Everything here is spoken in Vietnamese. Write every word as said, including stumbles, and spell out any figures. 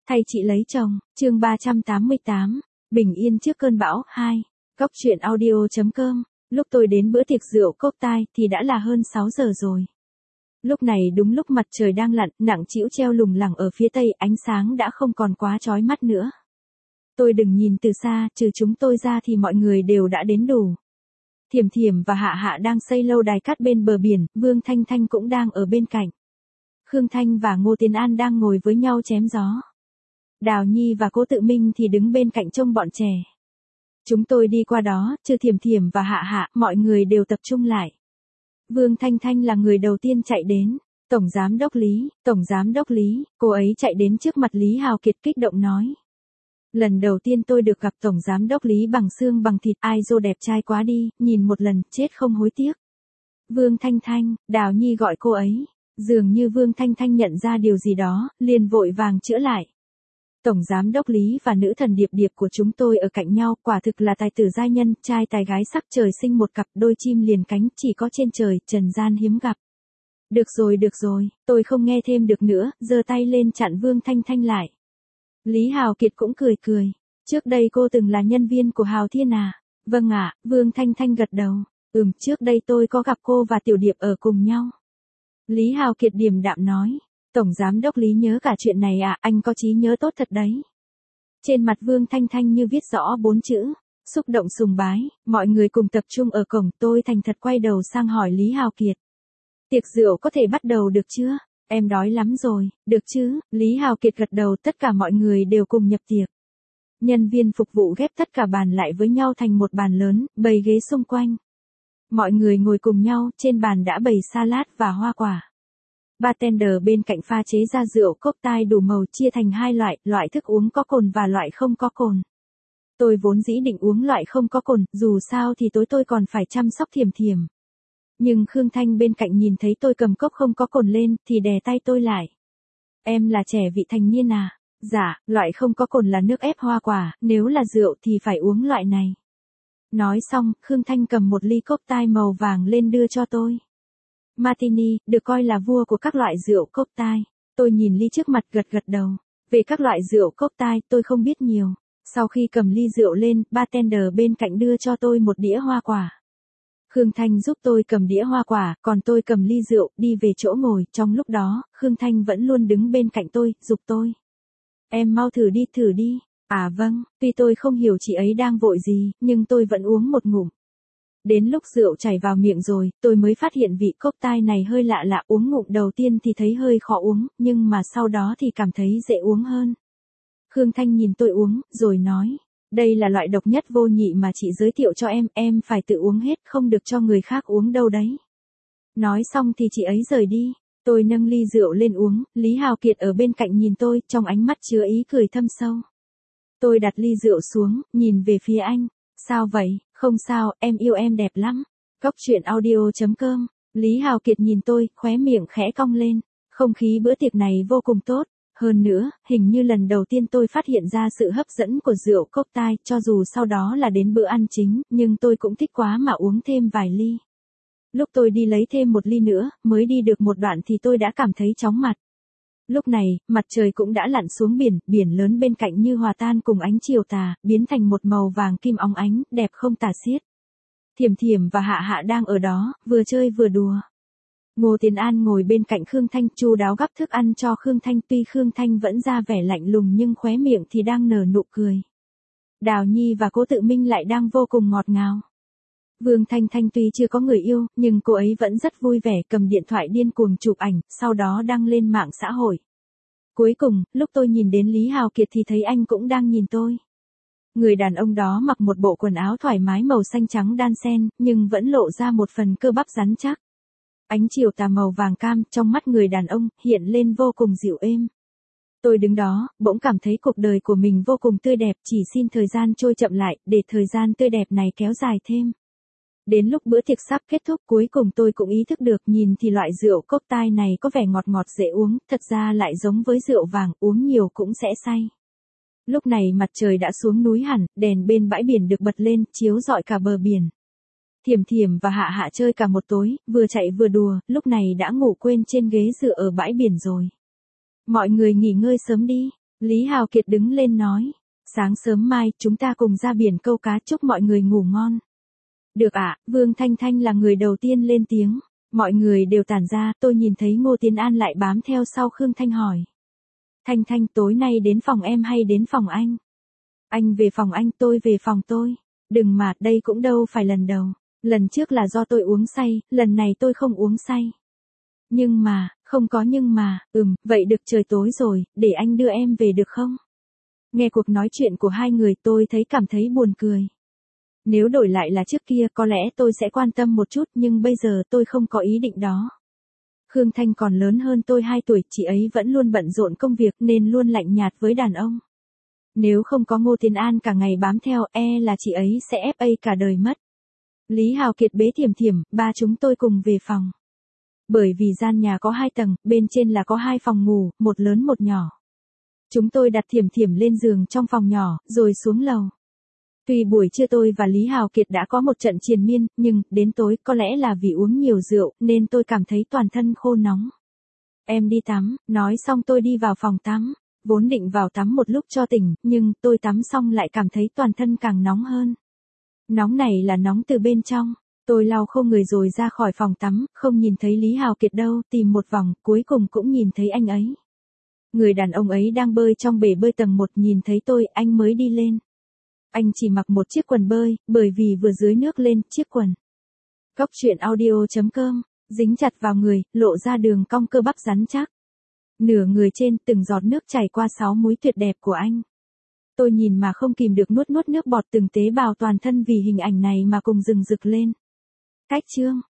Thay chị lấy chồng, chương ba trăm tám mươi tám, bình yên trước cơn bão, hai, Góc truyện audio chấm com, lúc tôi đến bữa tiệc rượu cốc tai thì đã là hơn sáu giờ rồi. Lúc này đúng lúc mặt trời đang lặn, nặng trĩu treo lủng lẳng ở phía tây, ánh sáng đã không còn quá chói mắt nữa. Tôi đừng nhìn từ xa, trừ chúng tôi ra thì mọi người đều đã đến đủ. Thiểm Thiểm và Hạ Hạ đang xây lâu đài cát bên bờ biển, Vương Thanh Thanh cũng đang ở bên cạnh. Khương Thanh và Ngô Tiến An đang ngồi với nhau chém gió. Đào Nhi và Cố Tự Minh thì đứng bên cạnh trông bọn trẻ. Chúng tôi đi qua đó, trừ Thiểm Thiểm và Hạ Hạ, mọi người đều tập trung lại. Vương Thanh Thanh là người đầu tiên chạy đến. Tổng Giám đốc Lý, Tổng Giám đốc Lý, cô ấy chạy đến trước mặt Lý Hào Kiệt kích động nói. Lần đầu tiên tôi được gặp Tổng Giám đốc Lý bằng xương bằng thịt, ai dô đẹp trai quá đi, nhìn một lần, chết không hối tiếc. Vương Thanh Thanh, Đào Nhi gọi cô ấy. Dường như Vương Thanh Thanh nhận ra điều gì đó, liền vội vàng chữa lại. Tổng Giám đốc Lý và nữ thần Điệp Điệp của chúng tôi ở cạnh nhau, quả thực là tài tử giai nhân, trai tài gái sắc, trời sinh một cặp đôi chim liền cánh, chỉ có trên trời, trần gian hiếm gặp. Được rồi được rồi, tôi không nghe thêm được nữa, giơ tay lên chặn Vương Thanh Thanh lại. Lý Hào Kiệt cũng cười cười. Trước đây cô từng là nhân viên của Hào Thiên à? Vâng ạ, Vương Thanh Thanh gật đầu. Ừm, trước đây tôi có gặp cô và Tiểu Điệp ở cùng nhau. Lý Hào Kiệt điềm đạm nói. Tổng Giám đốc Lý nhớ cả chuyện này à, anh có trí nhớ tốt thật đấy. Trên mặt Vương Thanh Thanh như viết rõ bốn chữ. Xúc động sùng bái, mọi người cùng tập trung ở cổng, tôi thành thật quay đầu sang hỏi Lý Hào Kiệt. Tiệc rượu có thể bắt đầu được chưa? Em đói lắm rồi, được chứ? Lý Hào Kiệt gật đầu, tất cả mọi người đều cùng nhập tiệc. Nhân viên phục vụ ghép tất cả bàn lại với nhau thành một bàn lớn, bày ghế xung quanh. Mọi người ngồi cùng nhau, trên bàn đã bày salad và hoa quả. Bartender bên cạnh pha chế ra rượu cốc tai đủ màu chia thành hai loại, loại thức uống có cồn và loại không có cồn. Tôi vốn dĩ định uống loại không có cồn, dù sao thì tối tôi còn phải chăm sóc Thiểm Thiểm. Nhưng Khương Thanh bên cạnh nhìn thấy tôi cầm cốc không có cồn lên, thì đè tay tôi lại. Em là trẻ vị thành niên à? Dạ, loại không có cồn là nước ép hoa quả, nếu là rượu thì phải uống loại này. Nói xong, Khương Thanh cầm một ly cốc tai màu vàng lên đưa cho tôi. Martini, được coi là vua của các loại rượu cốc tai. Tôi nhìn ly trước mặt gật gật đầu. Về các loại rượu cốc tai, tôi không biết nhiều. Sau khi cầm ly rượu lên, bartender bên cạnh đưa cho tôi một đĩa hoa quả. Khương Thanh giúp tôi cầm đĩa hoa quả, còn tôi cầm ly rượu, đi về chỗ ngồi. Trong lúc đó, Khương Thanh vẫn luôn đứng bên cạnh tôi, giục tôi. Em mau thử đi, thử đi. À vâng, tuy tôi không hiểu chị ấy đang vội gì, nhưng tôi vẫn uống một ngụm. Đến lúc rượu chảy vào miệng rồi, tôi mới phát hiện vị cốc tai này hơi lạ lạ, uống ngụm đầu tiên thì thấy hơi khó uống, nhưng mà sau đó thì cảm thấy dễ uống hơn. Khương Thanh nhìn tôi uống, rồi nói, đây là loại độc nhất vô nhị mà chị giới thiệu cho em, em phải tự uống hết, không được cho người khác uống đâu đấy. Nói xong thì chị ấy rời đi, tôi nâng ly rượu lên uống, Lý Hào Kiệt ở bên cạnh nhìn tôi, trong ánh mắt chứa ý cười thâm sâu. Tôi đặt ly rượu xuống, nhìn về phía anh, sao vậy? Không sao, em yêu em đẹp lắm. Góc truyện audio chấm com, Lý Hào Kiệt nhìn tôi, khóe miệng khẽ cong lên. Không khí bữa tiệc này vô cùng tốt. Hơn nữa, hình như lần đầu tiên tôi phát hiện ra sự hấp dẫn của rượu cốc tai, cho dù sau đó là đến bữa ăn chính, nhưng tôi cũng thích quá mà uống thêm vài ly. Lúc tôi đi lấy thêm một ly nữa, mới đi được một đoạn thì tôi đã cảm thấy chóng mặt. Lúc này, mặt trời cũng đã lặn xuống biển, biển lớn bên cạnh như hòa tan cùng ánh chiều tà, biến thành một màu vàng kim óng ánh, đẹp không tả xiết. Thiểm Thiểm và Hạ Hạ đang ở đó, vừa chơi vừa đùa. Ngô Tiến An ngồi bên cạnh Khương Thanh, chu đáo gắp thức ăn cho Khương Thanh, tuy Khương Thanh vẫn ra vẻ lạnh lùng nhưng khóe miệng thì đang nở nụ cười. Đào Nhi và Cố Tự Minh lại đang vô cùng ngọt ngào. Vương Thanh Thanh tuy chưa có người yêu, nhưng cô ấy vẫn rất vui vẻ, cầm điện thoại điên cuồng chụp ảnh, sau đó đăng lên mạng xã hội. Cuối cùng, lúc tôi nhìn đến Lý Hào Kiệt thì thấy anh cũng đang nhìn tôi. Người đàn ông đó mặc một bộ quần áo thoải mái màu xanh trắng đan xen, nhưng vẫn lộ ra một phần cơ bắp rắn chắc. Ánh chiều tà màu vàng cam trong mắt người đàn ông hiện lên vô cùng dịu êm. Tôi đứng đó, bỗng cảm thấy cuộc đời của mình vô cùng tươi đẹp, chỉ xin thời gian trôi chậm lại, để thời gian tươi đẹp này kéo dài thêm. Đến lúc bữa tiệc sắp kết thúc, cuối cùng tôi cũng ý thức được, nhìn thì loại rượu cốc tai này có vẻ ngọt ngọt dễ uống, thật ra lại giống với rượu vàng, uống nhiều cũng sẽ say. Lúc này mặt trời đã xuống núi hẳn, đèn bên bãi biển được bật lên, chiếu rọi cả bờ biển. Thiểm Thiểm và Hạ Hạ chơi cả một tối, vừa chạy vừa đùa, lúc này đã ngủ quên trên ghế dựa ở bãi biển rồi. Mọi người nghỉ ngơi sớm đi. Lý Hào Kiệt đứng lên nói. Sáng sớm mai chúng ta cùng ra biển câu cá, chúc mọi người ngủ ngon. Được ạ, Vương Thanh Thanh là người đầu tiên lên tiếng. Mọi người đều tản ra, tôi nhìn thấy Ngô Tiến An lại bám theo sau Khương Thanh hỏi. Thanh Thanh, tối nay đến phòng em hay đến phòng anh? Anh về phòng anh, tôi về phòng tôi. Đừng mà, đây cũng đâu phải lần đầu. Lần trước là do tôi uống say, lần này tôi không uống say. Nhưng mà, không có nhưng mà, ừm, vậy được, trời tối rồi, để anh đưa em về được không? Nghe cuộc nói chuyện của hai người tôi thấy cảm thấy buồn cười. Nếu đổi lại là trước kia có lẽ tôi sẽ quan tâm một chút, nhưng bây giờ tôi không có ý định đó. Khương Thanh còn lớn hơn tôi hai tuổi, chị ấy vẫn luôn bận rộn công việc nên luôn lạnh nhạt với đàn ông. Nếu không có Ngô Tiến An cả ngày bám theo, e là chị ấy sẽ ép a cả đời mất. Lý Hào Kiệt bế Thiểm Thiểm, ba chúng tôi cùng về phòng. Bởi vì gian nhà có hai tầng, bên trên là có hai phòng ngủ, một lớn một nhỏ. Chúng tôi đặt Thiểm Thiểm lên giường trong phòng nhỏ, rồi xuống lầu. Tuy buổi trưa tôi và Lý Hào Kiệt đã có một trận triền miên, nhưng, đến tối, có lẽ là vì uống nhiều rượu, nên tôi cảm thấy toàn thân khô nóng. Em đi tắm, nói xong tôi đi vào phòng tắm. Vốn định vào tắm một lúc cho tỉnh, nhưng tôi tắm xong lại cảm thấy toàn thân càng nóng hơn. Nóng này là nóng từ bên trong. Tôi lau khô người rồi ra khỏi phòng tắm, không nhìn thấy Lý Hào Kiệt đâu, tìm một vòng, cuối cùng cũng nhìn thấy anh ấy. Người đàn ông ấy đang bơi trong bể bơi tầng một, nhìn thấy tôi, anh mới đi lên. Anh chỉ mặc một chiếc quần bơi, bởi vì vừa dưới nước lên, chiếc quần. Cóc truyện audio chấm com, dính chặt vào người, lộ ra đường cong cơ bắp rắn chắc. Nửa người trên, từng giọt nước chảy qua sáu múi tuyệt đẹp của anh. Tôi nhìn mà không kìm được nuốt nuốt nước bọt, từng tế bào toàn thân vì hình ảnh này mà cùng rừng rực lên. Cách chương